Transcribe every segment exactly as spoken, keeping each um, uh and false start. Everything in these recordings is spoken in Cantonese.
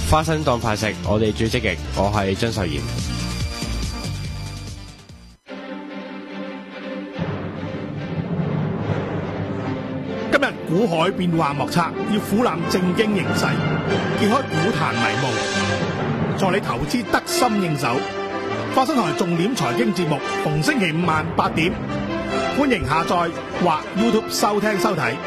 花生當飯食，我哋最積極。我係張秀賢。 今日股海變幻莫測，要俯瞰正經形勢，揭開股壇迷霧，助你投資得心應手。花生台重點財經節目，逢星期五晚八點，歡迎下載或 YouTube 收聽收睇。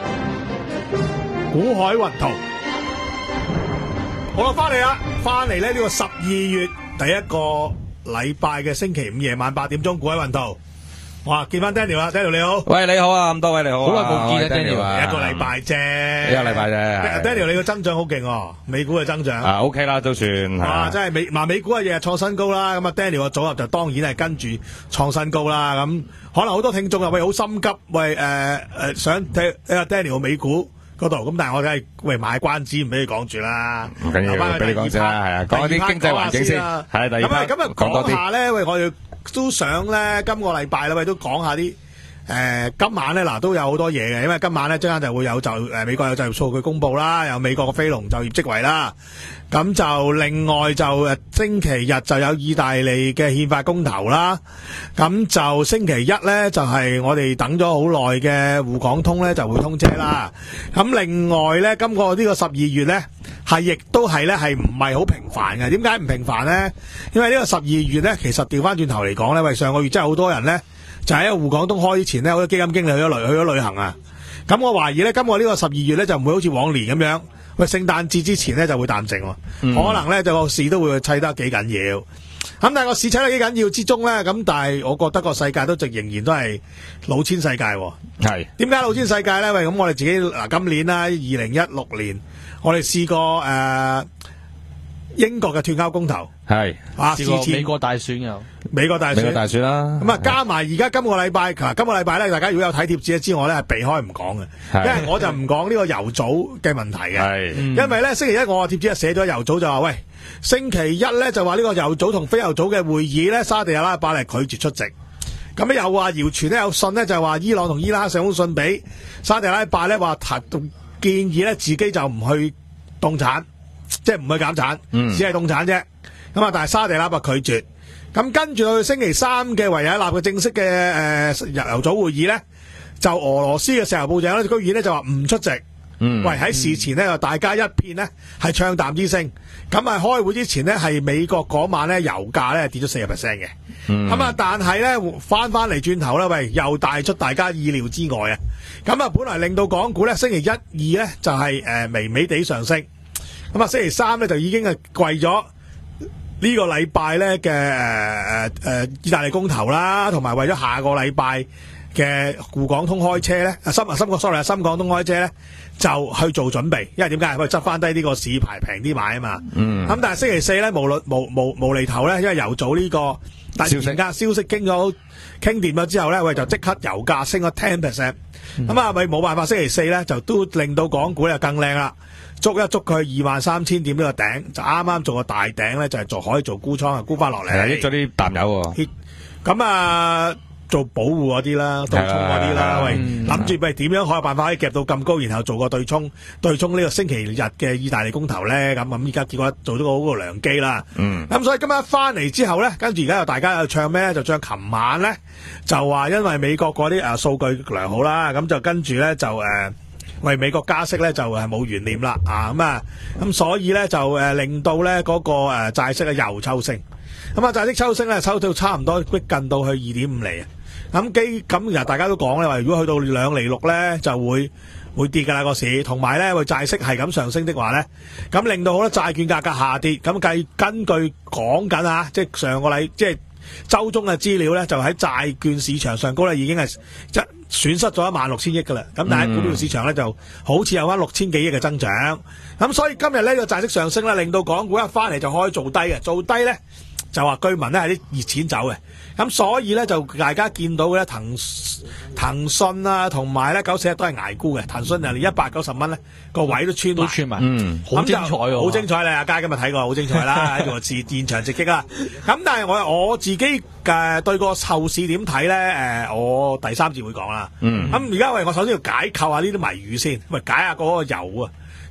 股海雲圖，好啦，翻嚟啦，翻嚟咧呢個十二月第一個禮拜嘅星期五夜晚八點鐘，股海雲圖。哇！見翻 Daniel 啦 ，Daniel 你好。 喂，你好啊，咁多位你好啊。 好耐冇見啊 Daniel 啊， 一個禮拜啫， 一個禮拜啫。 Daniel 你個增長好勁喎，美股嘅增長。 啊 ，OK 啦，都算。 哇！真係美嗱美股啊，日日創新高啦。咁啊，Daniel 個組合就當然係跟住創新高啦。咁可能好多聽眾啊，喂，好心急，喂，誒、呃、誒，想睇阿 Daniel 個美股嗰度。咁但係我梗係喂買關子，唔俾你講住啦。 唔緊要，俾你講先啦，係啊，講啲經濟環境先。係第二 part 咁啊，講下咧，喂，我哋都想咧，今個禮拜啦，喂，都講下啲。誒、呃，今晚咧嗱都有好多嘢嘅，因為今晚咧即刻就會有就誒、呃、美國有就業數據公布啦，有美國嘅非農就業職位啦，咁就另外就誒星期日就有意大利嘅憲法公投啦，咁就星期一咧就係、是、我哋等咗好耐嘅滬港通咧就會通車啦，咁另外咧今個呢個十二月咧係亦都係咧係唔係好平凡嘅？點解唔平凡咧？因為呢個十二月咧其實調翻轉頭嚟講咧，喂上個月真係好多人咧。就喺滬港通開之前呢，好多基金經理去咗旅去咗旅行啊！咁我懷疑呢，今個呢個十二月呢，就唔會好似往年咁樣，喂聖誕節之前呢就會淡靜喎，嗯、可能呢就個市都會砌得幾緊要。咁但係個市砌得幾緊要之中呢，咁但係我覺得個世界都仍然都係老千世界喎。係點解老千世界呢？喂，咁我哋自己嗱今年啦，二零一六年，我哋試過誒、呃、英國嘅脫歐公投，係啊， 試過美國大選有。 美國大選， 美國大選啦。 咁啊，加埋而家今個禮拜，嗱，今個禮拜咧，大家如果有睇貼紙之外咧，係避開唔講嘅，因為我就唔講呢個油組嘅問題嘅。係，因為咧星期一我個貼紙係寫咗油組就話，喂，星期一咧就話呢個油組同非油組嘅會議咧，沙地阿拉伯咧拒絕出席。咁咧又話謠傳咧有信咧就話伊朗同伊拉克上封信俾沙地阿拉伯咧話建議咧自己就唔去凍產，即係唔去減產，嗯、只係凍產啫。咁啊，但係沙地阿拉伯拒絕。咁跟住去星期三嘅維也納嘅正式嘅誒油組會議咧，就俄羅斯嘅石油部長咧居然咧就話唔出席。嗯，喂喺事前咧，大家一片呢係唱淡之聲。咁啊，開會之前呢，係美國嗰晚咧油價咧跌咗四十 percent 嘅。嗯，咁啊，但係咧翻翻嚟轉頭咧，喂又大出大家意料之外啊！咁啊，本來令到港股咧星期一、二咧就係、是、誒、呃、微微地上升。咁啊，星期三咧就已經係貴咗。呢個禮拜咧嘅誒誒誒意大利公投啦，同埋為咗下個禮拜嘅滬港通開車咧，啊深啊深個 sorry 啊深港通開車咧，就去做準備，因為點解？佢執翻低呢個市牌平啲買啊嘛。嗯。咁但係星期四咧，無論無無無厘頭咧，因為油組呢個突然間消息傾咗傾掂咗之後咧，喂就即刻油價升咗 ten percent。咁啊，咪冇辦法，星期四咧就都令到港股又更靚啦。捉一捉佢二萬三千點呢個頂，就啱啱做個大頂咧，就係、是、做可以做沽倉啊，沽翻落嚟。係益咗啲淡友喎。咁啊，做保護嗰啲啦，對沖嗰啲啦，喂，諗住咪點樣可有辦法可以夾到咁高，然後做個對沖，對沖呢個星期日嘅意大利公投咧，咁咁依家結果做咗個好個良機啦。嗯。咁所以今日翻嚟之後咧，跟住而家又大家又唱咩咧？就唱琴晚咧，就話因為美國嗰啲誒數據良好啦，咁就跟住咧就誒。呃為美國加息咧就係冇懸念啦，啊咁啊咁所以咧就誒、呃、令到咧嗰、那個誒、呃、債息啊又抽升，咁啊債息抽升咧抽到差唔多逼近到去二點五厘啊，咁基咁其實大家都講咧話，如果去到兩厘六咧就會會跌噶啦個市，同埋咧個債息係咁上升的話咧，咁令到好多債券價格下跌，咁計根據講緊啊，即係上個禮即係週中嘅資料咧，就喺債券市場上高咧已經係即損失咗一萬六千億噶啦，咁但係股票市場咧就好似有翻六千幾億嘅增長，咁所以今日呢個債息上升咧，令到港股一翻嚟就可以做低嘅，做低咧就話居民咧係啲熱錢走嘅，咁所以咧就大家見到嘅咧騰騰訊啊，同埋咧九四一都係捱沽嘅，騰訊就連一百九十蚊咧個位都穿都穿埋， 嗯， 好精彩喎， 好精彩咧！阿佳今日睇過，好精彩啦，喺度現現場直擊啦。咁但係我我自己嘅對個後市點睇咧？誒，我第三節會講啦。嗯，咁而家喂，我首先要解構下呢啲謎語先，喂，解下嗰個油啊。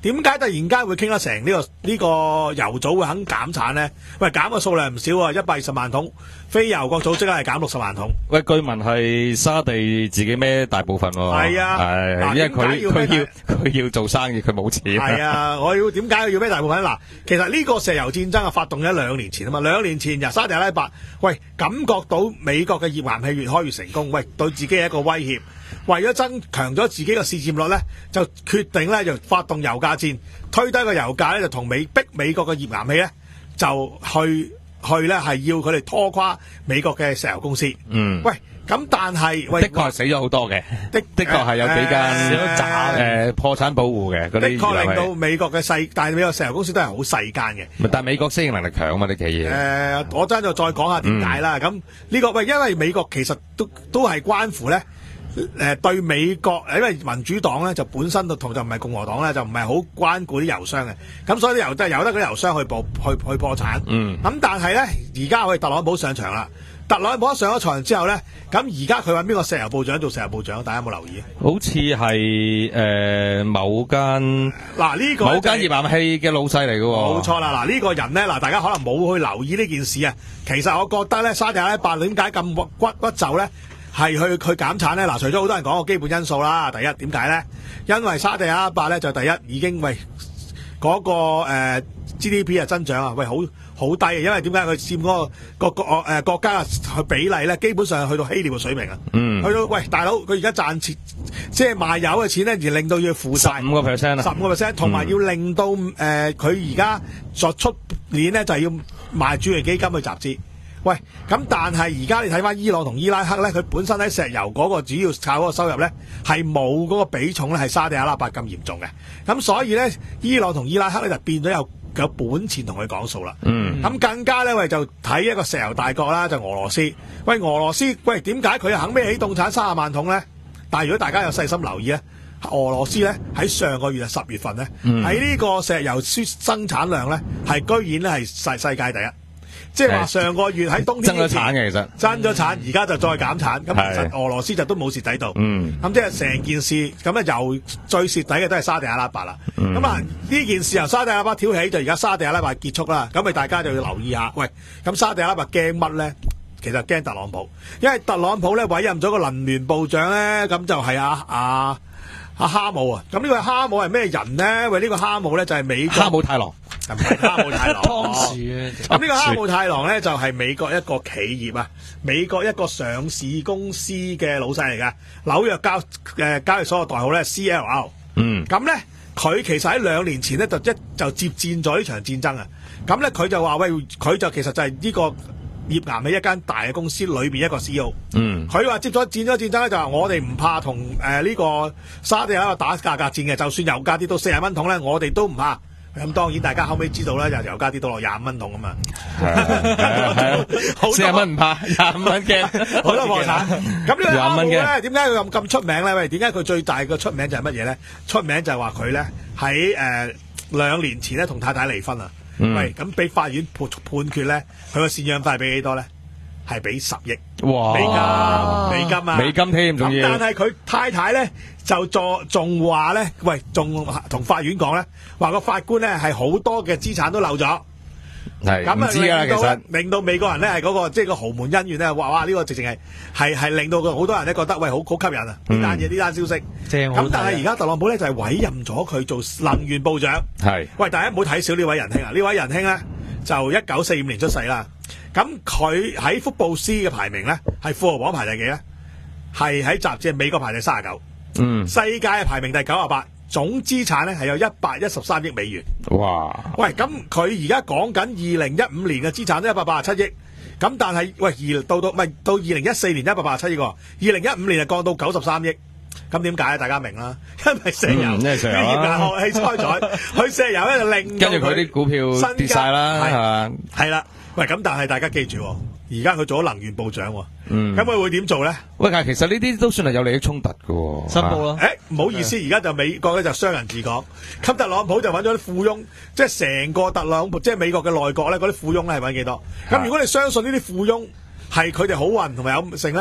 點解突然間會傾得成呢、這個呢、這個油組會肯減產咧？喂，減嘅數量唔少啊，一百二十萬桶，非油國組織係減六十萬桶。 喂，據聞係沙地自己孭大部分喎。 係啊， 係，因為佢佢要佢要做生意，佢冇錢。 係啊，我要點解要孭大部分嗱，其實呢個石油戰爭啊，發動咗兩年前啊嘛，兩年前由沙地阿拉伯，喂，感覺到美國嘅頁岩氣越開越成功，喂，對自己係一個威脅。為咗增強咗自己嘅市佔率咧，就決定咧就發動油價戰，推低個油價咧就同美逼美國嘅頁岩氣咧就去去咧係要佢哋拖垮美國嘅石油公司。嗯，喂，咁但係喂， 的確係死咗好多嘅，的的確係有幾間誒破產保護嘅， 的確令到美國嘅細，但係美國石油公司都係好細間嘅。 但係美國適應能力強啊嘛，呢企業。 誒，我真係再講下點解啦。咁呢個喂，因為美國其實都都係關乎咧。誒、呃、對美國，因為民主黨咧就本身就同就唔係共和黨咧，就唔係好關顧啲油商嘅，咁所以啲油都係由得嗰啲油商去破去去破產。嗯，咁但係咧，而家我哋特朗普上場啦，特朗普一上咗場之後咧，咁而家佢揾邊個石油部長做石油部長？大家有冇留意？ 好似係誒某間嗱呢個某間頁岩氣嘅老細嚟嘅喎。 冇錯啦，嗱呢個人咧，嗱大家可能冇去留意呢件事啊。其實我覺得咧，沙地阿拉伯點解咁屈屈就咧？係去去減產咧，嗱，除咗好多人講個基本因素啦，第一點解咧？因為沙地阿拉伯咧就第一已經喂嗰、那個誒、呃、G D P 啊增長啊，喂好好低啊，因為點解佢佔嗰、那個個國誒國家嘅比例咧，基本上去到希臘嘅水平啊，嗯，去到喂大佬佢而家賺錢，即係賣油嘅錢咧，而令到要負債十五個 percent 啊， 十五個 percent， 同埋要令到誒佢而家作出年咧就係要賣主權基金去集資。喂，咁但係而家你睇翻伊朗同伊拉克咧，佢本身喺石油嗰個主要靠嗰個收入咧，係冇嗰個比重咧係沙地阿拉伯咁嚴重嘅。咁所以咧，伊朗同伊拉克咧就變咗有有本錢同佢講數啦。嗯，咁更加咧，喂就睇一個石油大國啦，就俄羅斯。喂，俄羅斯，喂點解佢肯孭起凍產三十萬桶咧？但係如果大家有細心留意咧，俄羅斯咧喺上個月啊十月份咧，喺呢、嗯、個石油生產量咧係居然咧係世世界第一。即係話上個月喺冬天增咗產嘅，其實增咗產，而家就再減產。咁其實俄羅斯就都冇蝕底到。嗯，咁即係成件事咁咧，由最蝕底嘅都係沙地阿拉伯啦。咁啊呢件事由沙地阿拉伯挑起，就而家沙地阿拉伯結束啦。咁咪大家就要留意下。喂，咁沙地阿拉伯驚乜咧？其實驚特朗普，因為特朗普咧委任咗個能源部長咧，咁就係阿阿阿哈姆啊。咁呢個哈姆係咩人咧？喂，呢、這個哈姆咧就係美國哈姆太郎。 唔係哈姆太郎， 當時咁呢個哈姆太郎咧就係美國一個企業啊，美國一個上市公司嘅老細嚟㗎，紐約交誒交易所嘅代號咧 C L R。嗯，咁咧佢其實喺兩年前咧就一就接戰咗呢場戰爭啊。咁咧佢就話喂，佢就其實就係呢個頁岩氣一間大嘅公司裏邊一個 C E O。嗯，佢話接咗戰咗戰爭咧就話我哋唔怕同誒呢個沙地阿拉伯打價格戰嘅，就算油價跌到四十蚊桶咧，我哋都唔怕。咁當然大家後尾知道啦，就油價跌到落廿五蚊桶啊嘛， 四十蚊唔怕，廿五蚊驚， 好多破產。咁呢個哈姆咧，點解佢咁咁出名咧？喂，點解佢最大嘅出名就係乜嘢咧？出名就係話佢咧喺誒兩年前咧同太太離婚啊。嗯、喂，咁俾法院判判決咧，佢個贍養費俾幾多咧？係俾十億美金，美金啊， 美金添，仲要。 但係佢太太咧就仲仲話咧，喂，仲同法院講咧，話個法官咧係好多嘅資產都漏咗。 係咁啊，唔知啊，其實令到美國人咧係嗰個即係個豪門恩怨咧，哇哇呢、這個直情係係係令到佢好多人咧覺得喂好好吸引啊！呢單嘢呢單消息。咁但係而家特朗普咧就係、是、委任咗佢做能源部長。係。喂，大家唔好睇小呢位仁兄啊！呢位仁兄咧就一九四五年出世啦。咁佢喺福布斯嘅排名咧，係富豪榜排第幾咧？係喺雜誌美國排第三十九，嗯，世界排名第九十八，總資產咧係有一百一十三億美元。哇！喂，咁佢而家講緊二零一五年嘅資產都一百八十七億，咁但係喂二到到唔係到二零一四年一百八十七億喎，二零一五年就降到九十三億。咁點解大家明啦，因為石油， 嗯、石油啊， 學氣開採，佢石油咧就令跟住佢啲股票跌晒啦，係嘛？ 係啦，喂，咁但係大家記住，而家佢做咗能源部長，嗯，咁佢會點做咧？ 喂，但係其實呢啲都算係有利益衝突㗎， 申報咯。 誒，唔好意思，而家就美國咧就商人治港，咁特朗普就揾咗啲富翁，即係成個特朗普，即係美國嘅內閣咧，嗰啲富翁咧係揾幾多？咁如果你相信呢啲富翁係佢哋好運同埋有性咧？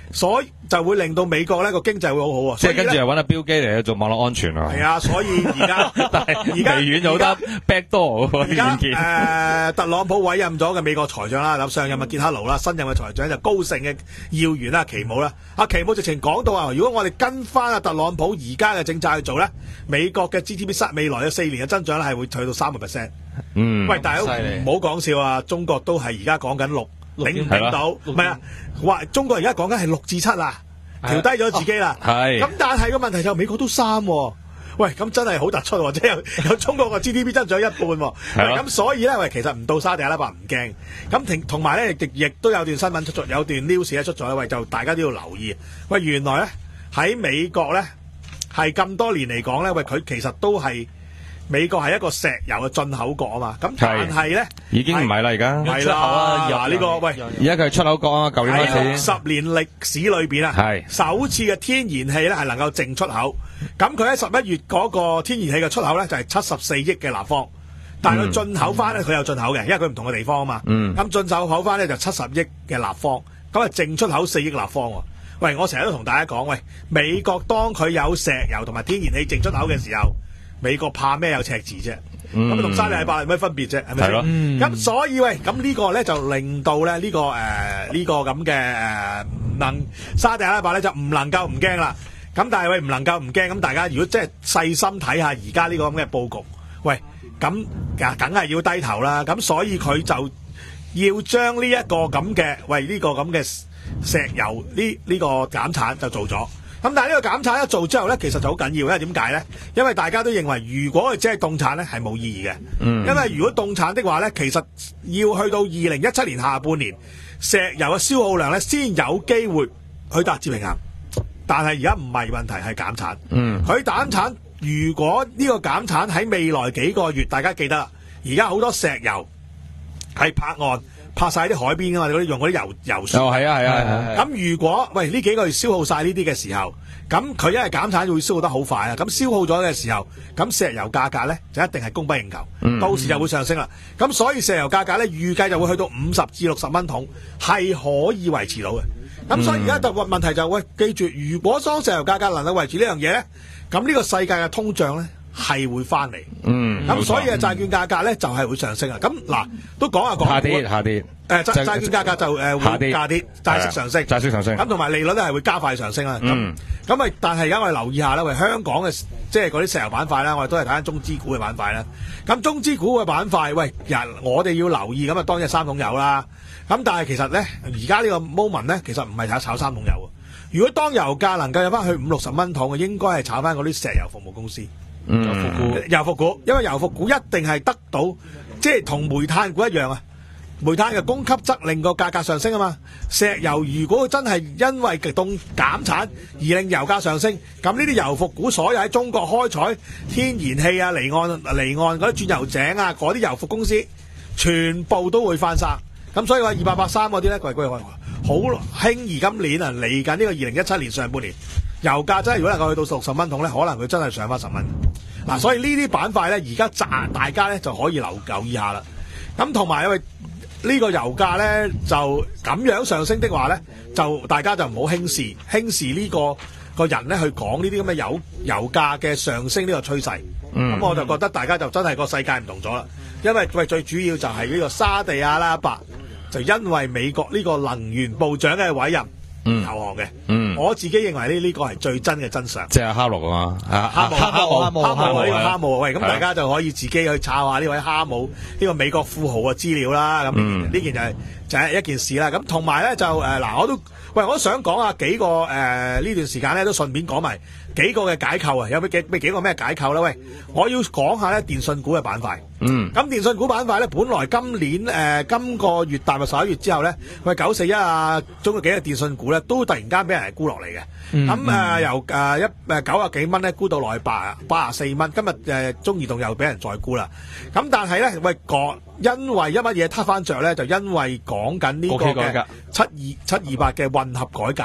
所以就會令到美國咧個經濟會好好啊。 即係跟住又揾阿標基嚟做網絡安全啊。 係啊，所以而家而家微軟有得 backdoor 而家誒特朗普委任咗嘅美國財長啦，咁上任嘅傑克勞啦，新任嘅財長就高盛嘅要員啦，奇姆啦。阿奇姆直情講到啊，如果我哋跟翻阿特朗普而家嘅政策去做咧，美國嘅 G D P 未來嘅四年嘅增長咧係會去到三個 percent。嗯，喂，大佬唔好講笑啊！中國都係而家講緊六，頂唔頂到？唔係啊，話中國而家講緊係六至七啦，調低咗自己啦。係咁，但係個問題就美國都三。喂，咁真係好突出，即係有有中國個 G D P 增長一半。咁所以咧，喂，其實唔到沙地阿拉伯唔驚。咁同埋咧，亦亦都有段新聞出咗，有段 news 咧出咗，喂，就大家都要留意。喂，原來咧喺美國咧係咁多年嚟講咧，喂，佢其實都係。美國係一個石油嘅進口國啊嘛，咁但係咧已經唔係啦，而家係啦，嗱呢個喂， 而家佢係出口國啊，舊年開始十年歷史裏邊啊，係首次嘅天然氣咧係能夠淨出口，咁佢喺十一月嗰個天然氣嘅出口咧就係七十四億嘅立方，但係佢進口翻咧佢有進口嘅，因為佢唔同嘅地方啊嘛，咁進口口翻咧就七十億嘅立方，咁啊淨出口四億立方喎。喂，我成日都同大家講，喂，美國當佢有石油同埋天然氣淨出口嘅時候。美國怕咩有赤字啫？咁同沙地阿拉伯有咩分別啫？係咪先？咁、嗯、所以喂，咁呢個咧就令到咧、這、呢個誒呢、呃這個咁嘅誒能沙地阿拉伯咧就唔能夠唔驚啦。咁但係喂唔能夠唔驚，咁大家如果即係細心睇下而家呢個咁嘅佈局，喂咁梗係要低頭啦。咁所以佢就要將呢一個咁嘅喂呢、這個咁嘅石油呢呢、這個減產就做咗。咁但係呢個減產一做之後咧，其實就好緊要，因為點解咧？因為大家都認為，如果佢只係凍產咧，係冇意義嘅。嗯。因為如果凍產的話咧，其實要去到二零一七年下半年，石油嘅消耗量咧，先有機會去達至平衡。但係而家唔係問題，係減產。嗯。佢減產，如果呢個減產喺未來幾個月，大家記得啦，而家好多石油係泊岸。拍晒啲海邊噶嘛，嗰啲用嗰啲油油船。哦，係啊，係啊。咁如果喂呢幾個月消耗晒呢啲嘅時候，咁佢因為減產會消耗得好快啊。咁消耗咗嘅時候，咁石油價格咧就一定係供不應求，嗯、到時就會上升啦。咁所以石油價格咧預計就會去到五十至六十蚊桶，係可以維持到嘅。咁所以而家就問題就係、喂，記住，如果當石油價格能夠維持呢樣嘢咧，咁呢個世界嘅通脹咧係會翻嚟。嗯，咁所以啊，債券價格咧就係會上升啊。咁嗱，都講下講下跌，下跌。誒債債券價格就誒會下跌，債息上升，債息上升。咁同埋利率咧係會加快上升啦。咁咁咪，但係而家我哋留意下啦，喂，香港嘅即係嗰啲石油板塊啦，我哋都係睇緊中資股嘅板塊啦。咁中資股嘅板塊，喂，人我哋要留意咁啊，當然係三桶油啦。咁但係其實咧，而家呢個 moment 咧，其實唔係炒炒三桶油啊。如果當油價能夠有翻去五六十蚊桶嘅，應該係炒翻嗰啲石油服務公司。嗯，油服股，油服股，因為油服股一定係得到，即係同煤炭股一樣啊。煤炭嘅供給側令個價格上升啊嘛，石油如果真係因為極凍減產而令油價上升，咁呢啲油服股所有喺中國開採天然氣啊、離岸離岸嗰啲鑽油井啊、嗰啲油服公司，全部都會翻生。咁所以話二八八三嗰啲咧，貴貴好輕易今年啊，嚟緊呢個二零一七年上半年，油價真係如果能夠去到六十蚊桶咧，可能佢真係上翻十蚊。嗱、啊，所以呢啲板塊咧，而家賺大家咧就可以留留意下啦。咁同埋因為呢個油價咧就咁樣上升的話咧，就大家就唔好輕視輕視呢個個人咧去講呢啲咁嘅油油價嘅上升呢個趨勢。咁、嗯、我就覺得大家就真係個世界唔同咗啦。因為喂最主要就係呢個沙地阿拉伯就因為美國呢個能源部長嘅委任投降嘅。嗯，我自己認為呢呢個係最真嘅真相。即係哈姆啊嘛，哈姆哈姆哈姆哈姆呢個哈姆，喂，咁大家就可以自己去抄下呢位哈姆呢個美國富豪嘅資料啦。咁呢、嗯、件就係、是、就係、是、一件事啦。咁同埋咧就誒嗱、呃，我都喂我都想講下幾個誒呢、呃、段時間咧都順便講埋幾個嘅解構啊，有咩幾咩幾個咩解構咧？喂，我要講下咧電信股嘅板塊。嗯，咁電信股板塊咧，本來今年誒、呃、今個月踏入十一月之後咧，喂九四一啊，中國幾個電信股咧都突然間俾人沽落嚟嘅。咁、嗯、誒、呃、由誒一誒九啊幾蚊咧沽到落去八八啊四蚊，今日誒、呃、中移動又俾人再沽啦。咁但係咧喂講，因為一乜嘢撻翻着咧，就因為講緊呢個嘅七二七二八嘅混合改革。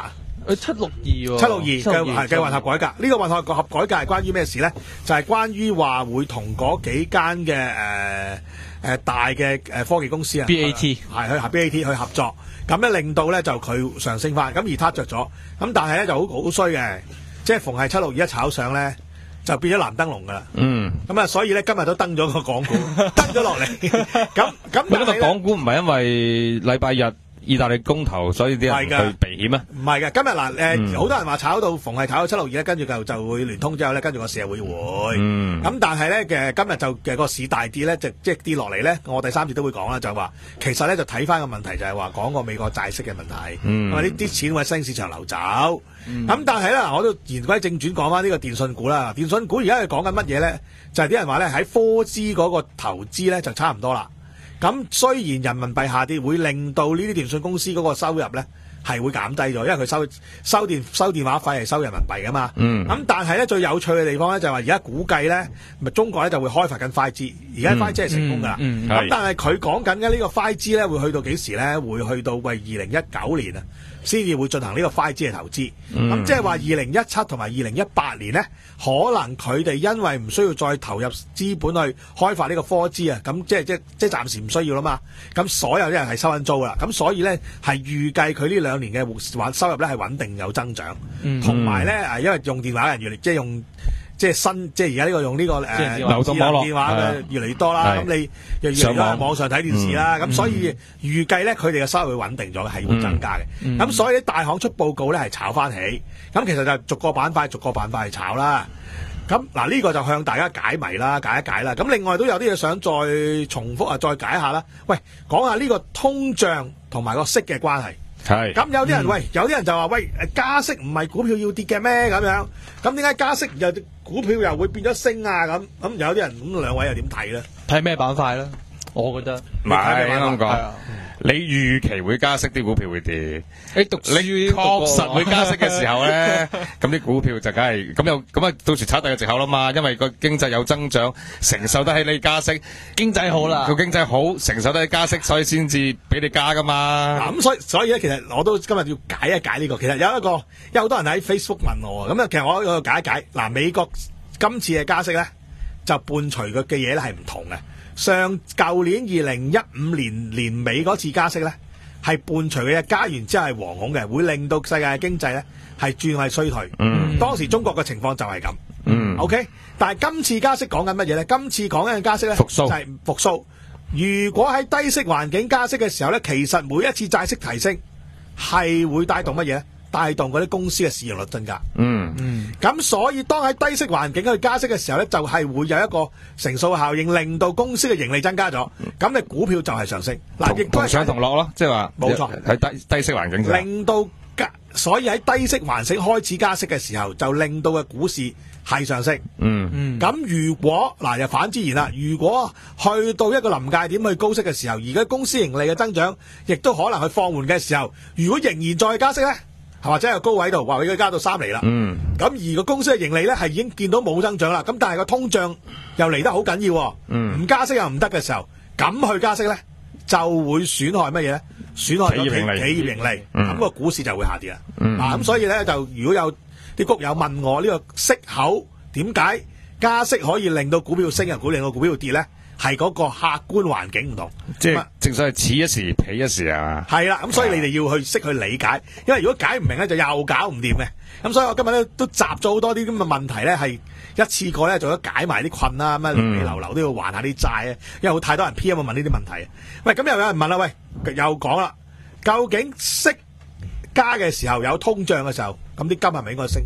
佢七六二喎， 七六二嘅係嘅混合改革。呢、這個混合合改革係關於咩事咧？就係、是、關於話會同嗰幾間嘅誒誒大嘅誒科技公司啊 B A T 係去合 B A T 去合作，咁咧令到咧就佢上升翻，咁而撻着咗。咁但係咧就好好衰嘅，即係逢係七六二一炒上咧，就變咗藍燈籠噶啦。嗯。咁啊，所以咧今日都登咗個港股，登咗落嚟。咁咁， 今日港股唔係因為禮拜日意大利公投，所以啲人去避險啊？ 唔係嘅，今日嗱誒，好多人話炒到逢係炒到七六二咧，跟住就就會聯通之後咧，跟住個市會回。嗯。咁但係咧嘅今日就嘅個市大跌咧，就即係跌落嚟咧。我第三節都會講啦，就話其實咧就睇翻個問題就係話講個美國債息嘅問題，因為呢啲錢會喺新市場流走。咁、嗯、但係咧，我都言歸正傳講翻呢個電信股啦。電信股而家係講緊乜嘢咧？就係、是、啲人話咧喺科資嗰個投資咧就差唔多啦。咁雖然人民幣下跌會令到呢啲電信公司嗰個收入咧係會減低咗，因為佢收收電收電話費係收人民幣噶嘛。嗯。咁但係咧最有趣嘅地方咧就係話而家估計咧，咪中國咧就會開發緊 五 G， 而家 五 G 係成功噶啦。咁、嗯嗯嗯、但係佢講緊嘅呢個 五 G 咧會去到幾時咧？會去到喂二零一九年啊，先至會進行呢個 五 G 嘅投資。咁、嗯、即係話二零一七同埋二零一八年咧，可能佢哋因為唔需要再投入資本去開發呢個 四 G 啊，咁即係即即暫時唔需要啦嘛。咁所有啲人係收緊租噶啦，咁所以咧係預計佢呢兩年嘅收入咧係穩定有增長，同埋咧誒，因為用電話嘅人越嚟即係用即係新即係而家呢個用呢、這個誒、呃、流動網絡電話嘅越嚟越多啦，咁你又越嚟越多喺網上睇電視啦，咁、嗯、所以預計咧佢哋嘅收入會穩定咗，係會增加嘅。咁、嗯嗯、所以啲大行出報告咧係炒翻起，咁其實就逐個板塊逐個板塊去炒啦。咁嗱呢個就向大家解謎啦，解一解啦。咁另外都有啲嘢想再重複啊，再解一下啦。喂，講下呢個通脹同埋個息嘅關係。係。咁有啲人、嗯、喂，有啲人就話喂，加息唔係股票要跌嘅咩？咁樣，咁點解加息又股票又會變咗升啊？咁咁有啲人咁兩位又點睇咧？ 睇咩板塊咧？我覺得唔係咁講。你預期會加息，啲股票會跌。你讀書你確實會加息嘅時候咧，咁啲股票就梗係咁又咁啊，到時炒大嘅藉口啦嘛。因為個經濟有增長，承受得起你加息， 經濟好啦， 個經濟好，承受得起加息，所以先至俾你加噶嘛。 嗱咁所以所以咧，其實我都今日要解一解呢個。其實有一個有好多人喺 Facebook 問我，咁啊，其實我我解一解。嗱，美國今次嘅加息咧，就伴隨佢嘅嘢咧係唔同嘅。上舊年二零一五年年尾嗰次加息咧，係伴隨嘅嘢加完之後係惶恐嘅，會令到世界嘅經濟咧係轉為衰退。嗯，當時中國嘅情況就係咁。嗯 ，OK， 但係今次加息講緊乜嘢咧？今次講緊嘅加息咧，復甦就係復甦。如果喺低息環境加息嘅時候咧，其實每一次債息提升係會帶動乜嘢咧？帶動嗰啲公司嘅市盈率增加。嗯嗯，咁所以當喺低息環境去加息嘅時候咧，就係、是、會有一個乘數效應，令到公司嘅盈利增加咗。咁你股票就係上升。嗱，亦都係上同落咯，即係話冇錯， 喺低低息環境下， 令到加，所以喺低息環境開始加息嘅時候，就令到嘅股市係上升。嗯嗯，咁如果嗱又反之然啦，如果去到一個臨界點去高息嘅時候，而家公司盈利嘅增長亦都可能去放緩嘅時候，如果仍然再加息咧？或者係高位度，話佢加到三厘啦。嗯，咁而個公司嘅盈利咧係已經見到冇增長啦。咁但係個通脹又嚟得好緊要，嗯，唔加息又唔得嘅時候，咁去加息咧就會損害乜嘢咧？損害咗企企業盈利，咁、嗯、個股市就會下跌啦。嗱、嗯，咁、啊、所以咧就如果有啲谷友問我呢、這個息口點解加息可以令到股票升，又令到股票跌咧？係嗰個客觀環境唔同， 即係正所謂此一時彼一時啊！ 係啦，咁所以你哋要去識去理解，因為如果解唔明咧，就又搞唔掂嘅。咁所以我今日咧都集咗好多啲咁嘅問題咧，係一次過咧做咗解埋啲困啦，咁啊零零流流都要還下啲債啊，因為好太多人 P M 問呢啲問題。喂，咁又有人問啦，喂，又講啦，究竟息加嘅時候有通脹嘅時候，咁啲金係咪應該升？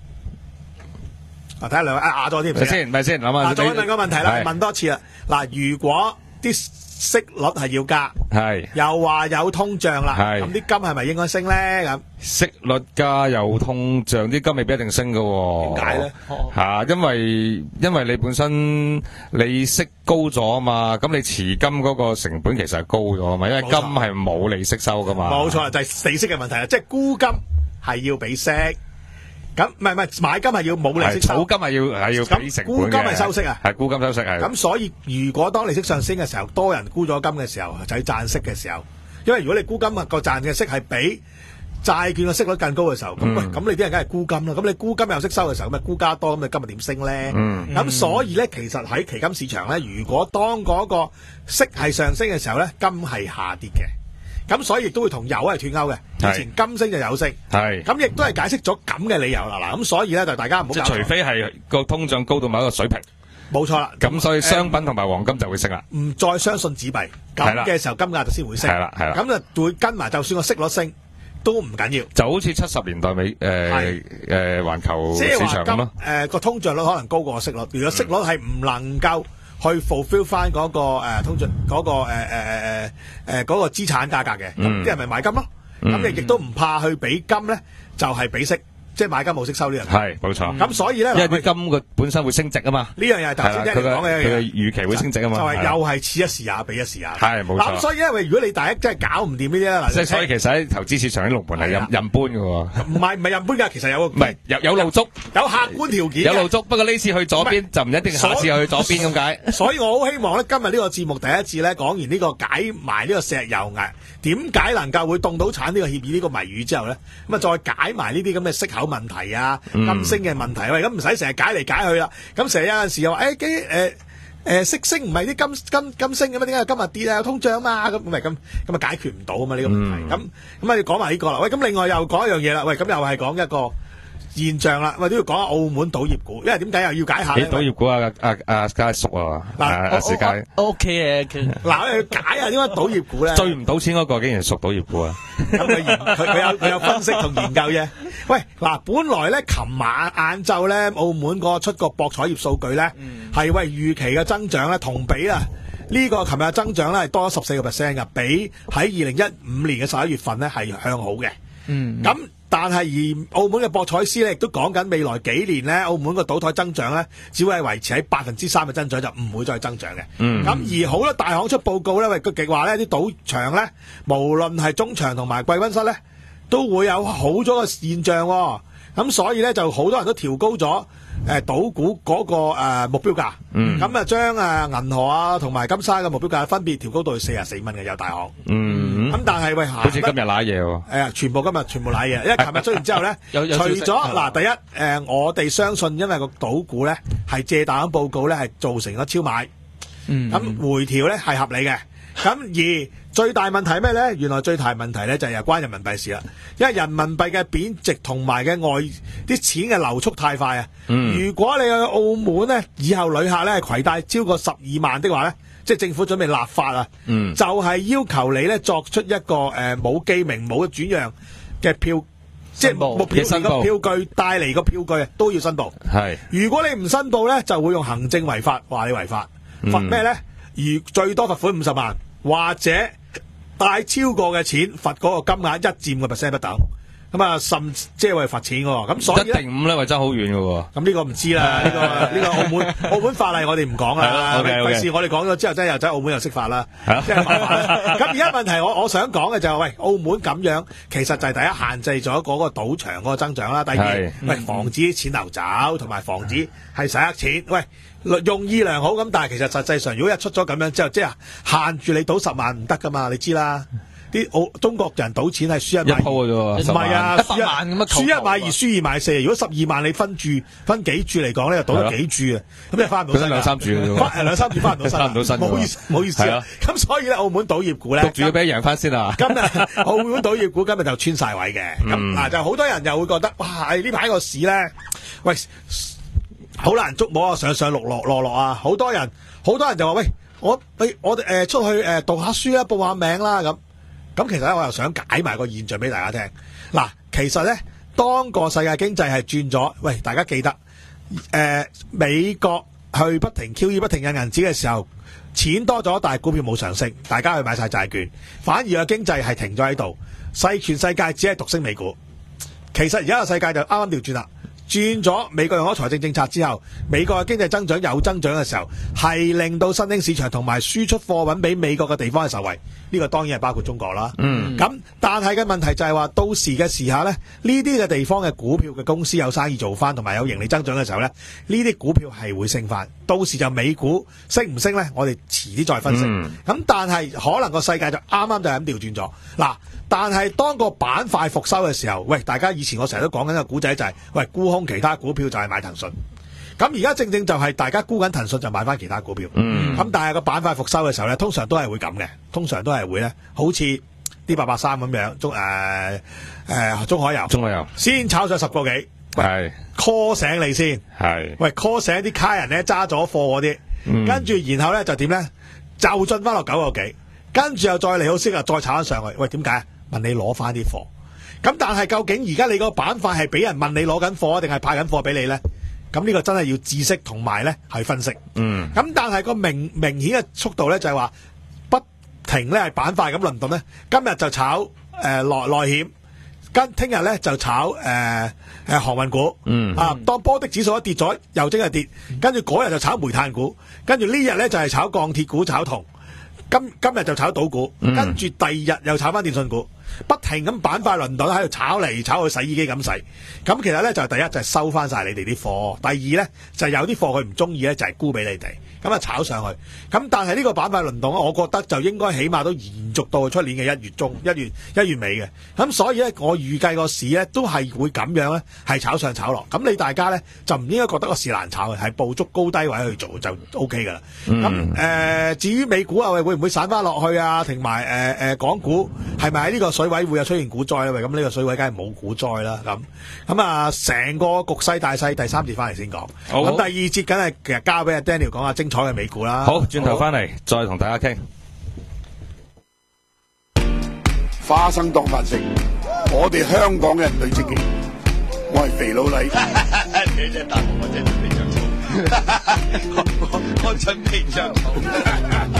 啊！睇下兩位啊，啞咗添， 咪先，咪先諗下。 再問個問題啦，問多次啦。嗱，如果啲息率係要加，係又話有通脹啦，咁啲金係咪應該升咧？咁息率加有通脹，啲金未必一定升噶。 點解咧？ 吓，因為因為你本身你息高咗啊嘛，咁你持金嗰個成本其實係高咗啊嘛，因為金係冇利息收噶嘛。 冇錯，就係利息嘅問題啦，即係沽金係要俾息。咁唔係唔係買金係要冇利息收， 儲金係要係要俾成本嘅。沽金係收息啊， 係沽金收息係。 咁所以如果當利息上升嘅時候，多人沽咗金嘅時候，就係賺息嘅時候。因為如果你沽金個賺嘅息係比債券嘅息率更高嘅時候，咁喂，咁你啲人梗係沽金啦。咁你沽金又息收嘅時候，咁咪沽加多，咁你今日點升咧？咁、嗯、所以咧，其實喺期金市場咧，如果當嗰個息係上升嘅時候咧，金係下跌嘅。咁所以亦都會同油係脫鈎嘅。以前金升就有升，係咁亦都係解釋咗咁嘅理由啦。嗱，咁所以咧就大家唔好即係除非係個通脹高到某一個水平，冇錯啦。咁所以商品同埋黃金就會升啦。唔再相信紙幣咁嘅時候，金價就先會升。係啦，係啦。咁就會跟埋，就算個息率升都唔緊要。就好似七十年代尾誒誒環球市場咁咯。誒個通脹率可能高過息率，如果息率係唔能夠去 fulfill 翻嗰個誒通脹嗰個誒誒誒誒誒嗰個資產價格嘅，咁啲人咪買金咯。咁亦亦都唔怕去俾金咧，就係俾息。即係買金冇息收呢樣嘢，係冇錯。咁所以咧，因為啲金個本身會升值啊嘛。呢樣嘢係頭先聽你講嘅，佢嘅預期會升值啊嘛。就係又係此一時也彼一時也。係冇錯。咁所以因為如果你第一真係搞唔掂呢啲咧，嗱，即係所以其實喺投資市場啲龍門係任任搬嘅喎。唔係唔係任搬㗎，其實有個唔係有有路足，有客觀條件。有路足，不過呢次去左邊就唔一定下次又去左邊咁解。所以我好希望咧，今日呢個節目第一次咧講完呢個解埋呢個石油危點解能夠會凍到產呢個協議呢個謎語之後咧，咁啊再解埋呢啲咁嘅息口問題啊。金升嘅問題，喂，咁唔使成日解嚟解去啦。咁成日有陣時又話，誒，啲誒誒息升唔係啲金金金升嘅咩？點解今日跌啊？有通脹啊嘛？咁咪咁咁啊解決唔到啊嘛？呢個問題。咁咁啊要講埋呢個啦。喂，咁另外又講一樣嘢啦。喂，咁又係講一個現象啦。喂，都要講下澳門賭業股，因為點解又要解下咧？賭業股啊，阿阿家叔啊，嗱，阿時佳 O K 嘅。嗱，我哋解下點解賭業股咧？最唔賭錢嗰個竟然屬賭業股啊！咁佢佢佢有佢有分析同研究啫。喂，嗱，本來咧，琴晚晏晝咧，澳門個出國博彩業數據咧，係、嗯、喂預期嘅增長咧，同比啊，呢、這個琴日增長咧係多咗十四個 percent 嘅，比喺二零一五年嘅十一月份咧係向好嘅。嗯，咁但係而澳門嘅博彩師咧亦都講緊未來幾年咧，澳門個賭台增長咧，只會係維持喺百分之三嘅增長，就唔會再增長嘅。嗯，咁而好多大行出報告咧，喂，佢極話咧啲賭場咧，無論係中場同埋貴賓室咧，都會有好咗嘅現象、哦，咁所以咧就好多人都調高咗誒賭股嗰、那個誒、呃、目標價，咁啊將誒銀河啊同埋金沙嘅目標價分別調高到去四十四蚊嘅有大行，咁、嗯嗯、但係喂，好似今日瀨嘢喎，誒全部今日全部瀨嘢，因為琴日出完之後咧，除咗嗱第一誒、呃、我哋相信因為個賭股咧係借大行報告咧係造成咗超買，咁、嗯、回調咧係合理嘅。咁而最大問題係咩咧？原來最大問題咧就係有關人民幣事啦，因為人民幣嘅貶值同埋嘅外啲錢嘅流速太快啊！嗯、如果你去澳門咧，以後旅客咧係攜帶超過十二萬的話咧，即係政府準備立法啊，嗯、就係要求你咧作出一個誒冇、呃、記名冇轉讓嘅票，即係目票嘅票據帶嚟個票據啊，都要申報。係如果你唔申報咧，就會用行政違法，話你違法，罰咩咧？而最多罰款五十萬。或者帶超過嘅錢罰嗰個金額一佔個 percent 不等，咁啊甚即係為罰錢喎，咁所以一定五咧，為爭好遠嘅喎。咁呢個唔知啦，呢、這個呢、這個澳門澳門法例我哋唔講啦，費事我哋講咗之後真係又走澳門又識法啦，即係麻煩啦。咁而家問題我我想講嘅就係、是、喂，澳門咁樣其實就係第一限制咗嗰個賭場嗰個增長啦，第二喂、嗯、防止錢流走，同埋防止係洗黑錢，喂。用意良好咁，但係其實實際上，如果一出咗咁樣之後，即係限住你賭十萬唔得噶嘛，你知啦。啲澳中國人賭錢係輸一買，一鋪嘅啫，唔係啊，一百萬咁樣，輸一買二，輸二買四。如果十二萬你分注分幾注嚟講咧，就賭咗幾注啊，咁你翻唔到身。兩三注嘅啫，翻兩三注翻唔到身，翻唔到身。唔好意思，唔好意思啊。咁所以咧，澳門賭業股咧，焗住要俾人贏翻先啊。今日澳門賭業股今日就穿晒位嘅，咁啊就好多人又會覺得，哇！呢排個市咧，喂。好難捉摸啊，上上落落落落啊！好多人，好多人就話喂，我喂我哋誒、呃、出去誒、呃、讀下書啦，報下名啦咁。咁其實咧，我又想解埋個現象俾大家聽。嗱，其實咧，當個世界經濟係轉咗，喂，大家記得誒、呃、美國去不停 Q E 不停印銀紙嘅時候，錢多咗，但係股票冇上升，大家去買晒債券，反而個經濟係停咗喺度，世全世界只係獨升美股。其實而家個世界就啱啱調轉啦。 轉咗美國用咗財政政策之後，美國嘅經濟增長有增長嘅時候，係令到新興市場同埋輸出貨品俾美國嘅地方係受惠。呢、這個當然係包括中國啦。嗯，咁但係嘅問題就係話，到時嘅時候呢，呢啲嘅地方嘅股票嘅公司有生意做翻，同埋有盈利增長嘅時候呢，呢啲股票係會升翻。到時就美股升唔升呢？我哋遲啲再分析。咁、嗯、但係可能個世界就啱啱就係咁調轉咗嗱。但係當個板塊復收嘅時候，喂，大家以前我成日都講緊個古仔就係、是，喂，沽空其他股票就係買騰訊。咁而家正正就係大家沽緊騰訊就買翻其他股票。嗯。咁但係個板塊復收嘅時候咧，通常都係會咁嘅，通常都係會咧，好似啲八八三咁樣，中誒誒、呃呃、中海油，中海油先炒上十個幾，係 call 醒你先，係喂 call 醒啲卡人咧揸咗貨嗰啲，嗯、跟住然後咧就點咧，就進翻落九個幾，跟住又再利好息啊，再炒翻上去，喂，點解？問你攞翻啲貨，咁但係究竟而家你個板塊係俾人問你攞緊貨，定係派緊貨俾你咧？咁呢個真係要知識同埋咧去分析。嗯。咁但係個明明顯嘅速度咧就係話不停咧係板塊咁輪動咧，今日就炒誒內內險，跟聽日咧就炒誒誒、呃、航運股。嗯。啊，當波的指數一跌咗，又即係跌，跟住嗰日就炒煤炭股，跟住呢日咧就係炒鋼鐵股、炒銅。今今日就炒賭股，跟住第二日又炒翻電信股，不停咁板塊輪動喺度炒嚟炒去，洗衣機咁洗。咁其實咧就係第一就係收翻晒你哋啲貨，第二咧就係有啲貨佢唔中意咧就係沽俾你哋，咁啊炒上去。咁但係呢個板塊輪動，我覺得就應該起碼都延續到出年嘅一月中、一月一月尾嘅。咁所以咧，我預計個市咧都係會咁樣咧，係炒上炒落。咁你大家咧就唔應該覺得個市難炒嘅，係捕捉高低位去做就 O K 噶啦。咁誒、嗯呃，至於美股啊，會唔會散翻落去啊？同埋誒誒，港股係咪喺呢個水位會有出現股災咧？咁呢個水位梗係冇股災啦。咁咁啊，成個局勢大勢，第三節翻嚟先講。咁第二節梗係其實交俾阿 Daniel 講下精彩嘅美股啦。 好，轉頭翻嚟再同大家傾。 花生當飯食，我哋香港人最積極。我係肥佬黎。你真係答我，我真係準備着草。我我準備着草。